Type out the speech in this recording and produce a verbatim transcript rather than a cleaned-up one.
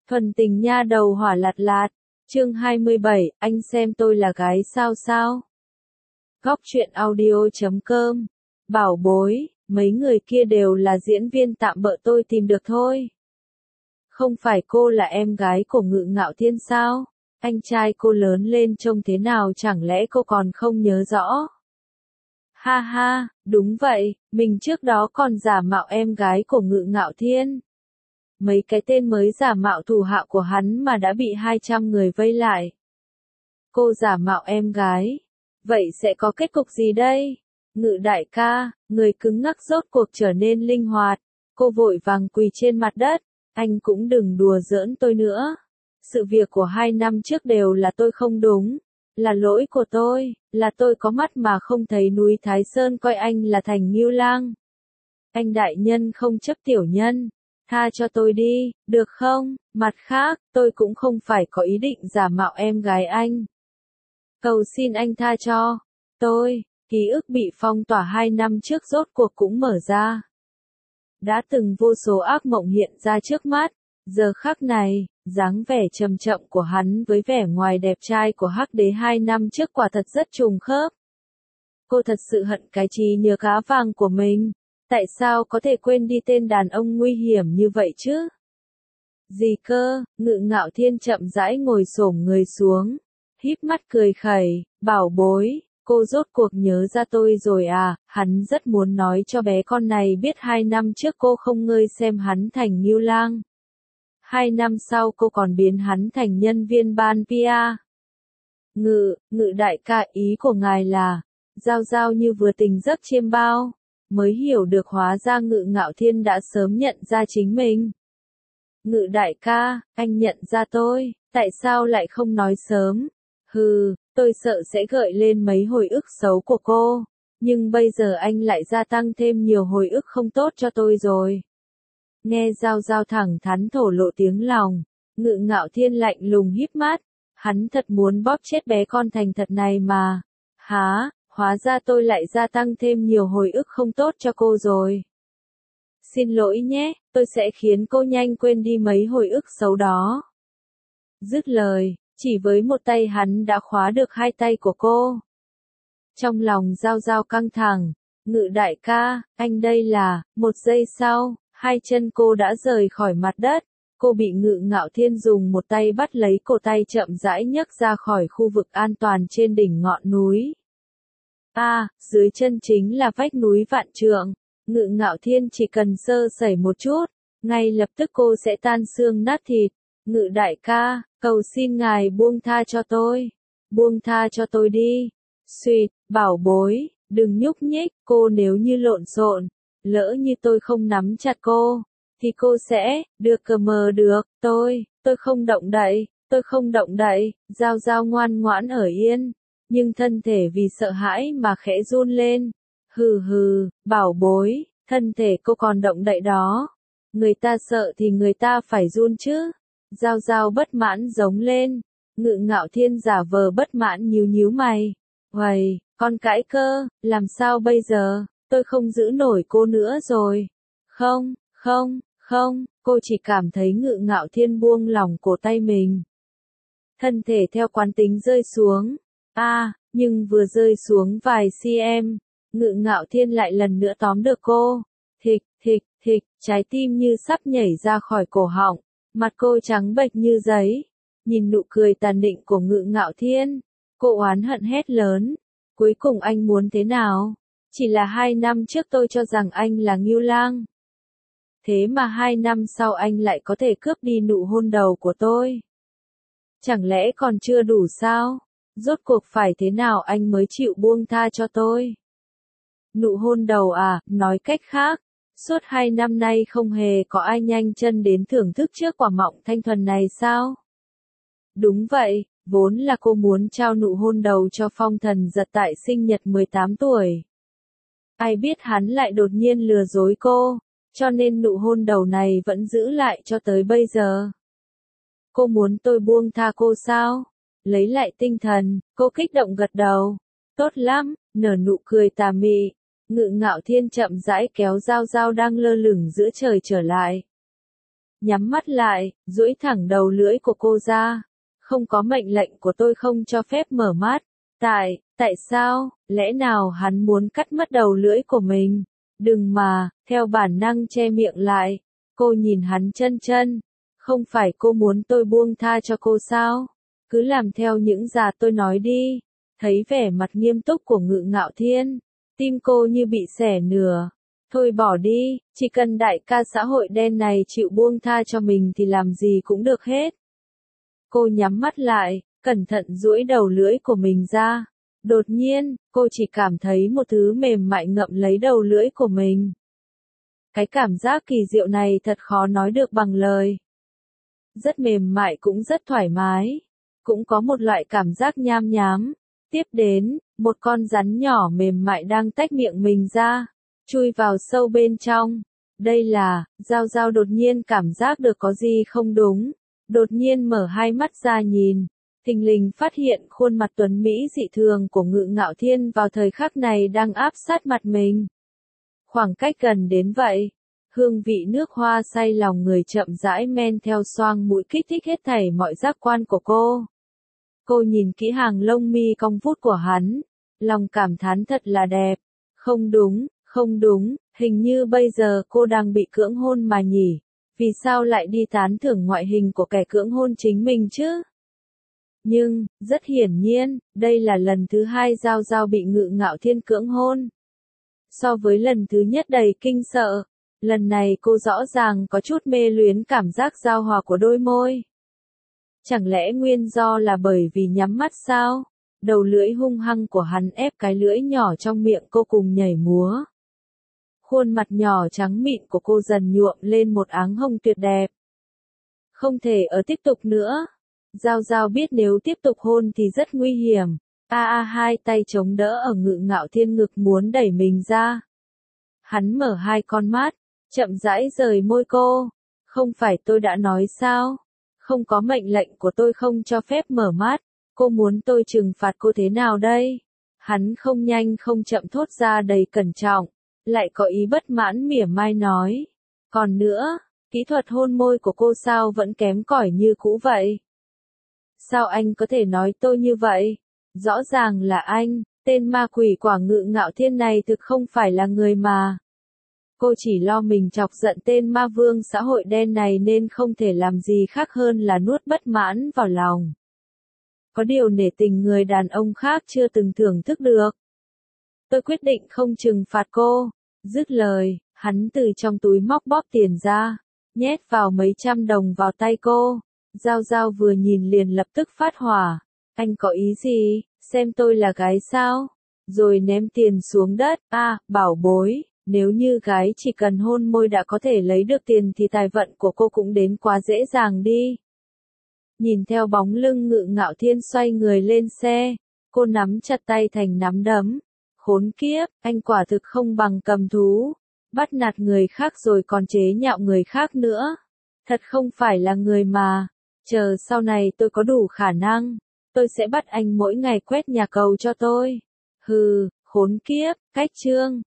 Thuần tình nha đầu hỏa lạt lạt, chương hai mươi bảy, anh xem tôi là gái sao sao? Góc truyện audio.com, bảo bối, mấy người kia đều là diễn viên tạm bợ tôi tìm được thôi. Không phải cô là em gái của Ngự Ngạo Thiên sao? Anh trai cô lớn lên trông thế nào chẳng lẽ cô còn không nhớ rõ? Ha ha, đúng vậy, mình trước đó còn giả mạo em gái của Ngự Ngạo Thiên. Mấy cái tên mới giả mạo thủ hạ của hắn mà đã bị hai trăm người vây lại. Cô giả mạo em gái. Vậy sẽ có kết cục gì đây? Ngự đại ca, người cứng ngắc rốt cuộc trở nên linh hoạt. Cô vội vàng quỳ trên mặt đất. Anh cũng đừng đùa giỡn tôi nữa. Sự việc của hai năm trước đều là tôi không đúng. Là lỗi của tôi, là tôi có mắt mà không thấy núi Thái Sơn coi anh là thành Ngưu Lang. Anh đại nhân không chấp tiểu nhân. Tha cho tôi đi, được không? Mặt khác, tôi cũng không phải có ý định giả mạo em gái anh. Cầu xin anh tha cho. Tôi, ký ức bị phong tỏa hai năm trước rốt cuộc cũng mở ra. Đã từng vô số ác mộng hiện ra trước mắt. Giờ khắc này, dáng vẻ trầm chậm của hắn với vẻ ngoài đẹp trai của Hắc Đế hai năm trước quả thật rất trùng khớp. Cô thật sự hận cái trí nhớ cá vàng của mình. Tại sao có thể quên đi tên đàn ông nguy hiểm như vậy chứ? Gì cơ? Ngự Ngạo Thiên chậm rãi ngồi xổm người xuống, híp mắt cười khẩy, bảo bối, cô rốt cuộc nhớ ra tôi rồi à? Hắn rất muốn nói cho bé con này biết hai năm trước cô không ngơi xem hắn thành Ngưu Lang. Hai năm sau cô còn biến hắn thành nhân viên ban pê e. Ngự, ngự đại ca, ý của ngài là, giao giao như vừa tỉnh giấc chiêm bao. Mới hiểu được hóa ra Ngự Ngạo Thiên đã sớm nhận ra chính mình. Ngự đại ca, anh nhận ra tôi, tại sao lại không nói sớm? Hừ, tôi sợ sẽ gợi lên mấy hồi ức xấu của cô, nhưng bây giờ anh lại gia tăng thêm nhiều hồi ức không tốt cho tôi rồi. Nghe Giao Giao thẳng thắn thổ lộ tiếng lòng, Ngự Ngạo Thiên lạnh lùng híp mắt, hắn thật muốn bóp chết bé con thành thật này mà. Hả? Hóa ra tôi lại gia tăng thêm nhiều hồi ức không tốt cho cô rồi. Xin lỗi nhé, tôi sẽ khiến cô nhanh quên đi mấy hồi ức xấu đó. Dứt lời, chỉ với một tay hắn đã khóa được hai tay của cô. Trong lòng Giao Giao căng thẳng, Ngự đại ca, anh đây là, một giây sau, hai chân cô đã rời khỏi mặt đất. Cô bị Ngự Ngạo Thiên dùng một tay bắt lấy cổ tay chậm rãi nhấc ra khỏi khu vực an toàn trên đỉnh ngọn núi. À, dưới chân chính là vách núi vạn trượng. Ngự Ngạo Thiên chỉ cần sơ sẩy một chút, ngay lập tức cô sẽ tan xương nát thịt. Ngự đại ca, cầu xin ngài buông tha cho tôi. Buông tha cho tôi đi. Xuyệt, bảo bối, đừng nhúc nhích, cô nếu như lộn xộn, lỡ như tôi không nắm chặt cô, thì cô sẽ, được cờ mờ được, tôi, tôi không động đậy, tôi không động đậy. Giao Giao ngoan ngoãn ở yên. Nhưng thân thể vì sợ hãi mà khẽ run lên. Hừ hừ, bảo bối, thân thể cô còn động đậy đó. Người ta sợ thì người ta phải run chứ. Giao Giao bất mãn giống lên. Ngự Ngạo Thiên giả vờ bất mãn nhíu nhíu mày. Uầy, con cãi cơ, làm sao bây giờ? Tôi không giữ nổi cô nữa rồi. Không, không, không, cô chỉ cảm thấy Ngự Ngạo Thiên buông lỏng cổ tay mình. Thân thể theo quán tính rơi xuống. À, nhưng vừa rơi xuống vài cm, Ngự Ngạo Thiên lại lần nữa tóm được cô. Thịch, thịch, thịch, trái tim như sắp nhảy ra khỏi cổ họng, mặt cô trắng bệch như giấy. Nhìn nụ cười tàn định của Ngự Ngạo Thiên, cô oán hận hét lớn. Cuối cùng anh muốn thế nào? Chỉ là hai năm trước tôi cho rằng anh là Ngưu Lang. Thế mà hai năm sau anh lại có thể cướp đi nụ hôn đầu của tôi. Chẳng lẽ còn chưa đủ sao? Rốt cuộc phải thế nào anh mới chịu buông tha cho tôi? Nụ hôn đầu à, nói cách khác, suốt hai năm nay không hề có ai nhanh chân đến thưởng thức trước quả mọng thanh thuần này sao? Đúng vậy, vốn là cô muốn trao nụ hôn đầu cho Phong Thần Giật tại sinh nhật mười tám tuổi. Ai biết hắn lại đột nhiên lừa dối cô, cho nên nụ hôn đầu này vẫn giữ lại cho tới bây giờ. Cô muốn tôi buông tha cô sao? Lấy lại tinh thần, cô kích động gật đầu. Tốt lắm, nở nụ cười tà mị. Ngự Ngạo Thiên chậm rãi kéo Giao Giao đang lơ lửng giữa trời trở lại. nhắm mắt lại, duỗi thẳng đầu lưỡi của cô ra. Không có mệnh lệnh của tôi không cho phép mở mắt. Tại, tại sao, lẽ nào hắn muốn cắt mất đầu lưỡi của mình? Đừng mà, theo bản năng che miệng lại. Cô nhìn hắn chân chân. Không phải cô muốn tôi buông tha cho cô sao? Cứ làm theo những gì tôi nói đi. Thấy vẻ mặt nghiêm túc của Ngự Ngạo Thiên, tim cô như bị xẻ nửa. Thôi bỏ đi, chỉ cần đại ca xã hội đen này chịu buông tha cho mình thì làm gì cũng được hết. Cô nhắm mắt lại, cẩn thận duỗi đầu lưỡi của mình ra. Đột nhiên, cô chỉ cảm thấy một thứ mềm mại ngậm lấy đầu lưỡi của mình. Cái cảm giác kỳ diệu này thật khó nói được bằng lời. Rất mềm mại cũng rất thoải mái. Cũng có một loại cảm giác nham nhám. Tiếp đến, một con rắn nhỏ mềm mại đang tách miệng mình ra, chui vào sâu bên trong. Đây là, Giao Giao đột nhiên cảm giác được có gì không đúng. Đột nhiên mở hai mắt ra nhìn. Thình lình phát hiện khuôn mặt tuấn Mỹ dị thường của Ngự Ngạo Thiên vào thời khắc này đang áp sát mặt mình. Khoảng cách gần đến vậy. Hương vị nước hoa say lòng người chậm rãi men theo xoang mũi kích thích hết thảy mọi giác quan của cô. Cô nhìn kỹ hàng lông mi cong vút của hắn. Lòng cảm thán thật là đẹp. Không đúng, không đúng, hình như bây giờ cô đang bị cưỡng hôn mà nhỉ. Vì sao lại đi tán thưởng ngoại hình của kẻ cưỡng hôn chính mình chứ? Nhưng, rất hiển nhiên, đây là lần thứ hai Giao Giao bị Ngự Ngạo Thiên cưỡng hôn. So với lần thứ nhất đầy kinh sợ, lần này cô rõ ràng có chút mê luyến cảm giác giao hòa của đôi môi. Chẳng lẽ nguyên do là bởi vì nhắm mắt sao? Đầu lưỡi hung hăng của hắn ép cái lưỡi nhỏ trong miệng cô cùng nhảy múa. Khuôn mặt nhỏ trắng mịn của cô dần nhuộm lên một áng hồng tuyệt đẹp. Không thể ở tiếp tục nữa. Giao Giao biết nếu tiếp tục hôn thì rất nguy hiểm. A a hai tay chống đỡ ở Ngự Ngạo Thiên ngực muốn đẩy mình ra. Hắn mở hai con mắt, chậm rãi rời môi cô. Không phải tôi đã nói sao? Không có mệnh lệnh của tôi không cho phép mở mắt. Cô muốn tôi trừng phạt cô thế nào đây? Hắn không nhanh không chậm thốt ra đầy cẩn trọng. Lại có ý bất mãn mỉa mai nói. Còn nữa, kỹ thuật hôn môi của cô sao vẫn kém cỏi như cũ vậy? Sao anh có thể nói tôi như vậy? Rõ ràng là anh, tên ma quỷ quả Ngự Ngạo Thiên này thực không phải là người mà. Cô chỉ lo mình chọc giận tên ma vương xã hội đen này nên không thể làm gì khác hơn là nuốt bất mãn vào lòng. Có điều nể tình người đàn ông khác chưa từng thưởng thức được. Tôi quyết định không trừng phạt cô. Dứt lời, hắn từ trong túi móc bóp tiền ra, nhét vào mấy trăm đồng vào tay cô. Giao Giao vừa nhìn liền lập tức phát hỏa. Anh có ý gì, xem tôi là gái sao? Rồi ném tiền xuống đất. À, bảo bối, nếu như gái chỉ cần hôn môi đã có thể lấy được tiền thì tài vận của cô cũng đến quá dễ dàng đi. Nhìn theo bóng lưng Ngự Ngạo Thiên xoay người lên xe, cô nắm chặt tay thành nắm đấm. Khốn kiếp, anh quả thực không bằng cầm thú. Bắt nạt người khác rồi còn chế nhạo người khác nữa. Thật không phải là người mà. Chờ sau này tôi có đủ khả năng, tôi sẽ bắt anh mỗi ngày quét nhà cầu cho tôi. Hừ, khốn kiếp, cách chương.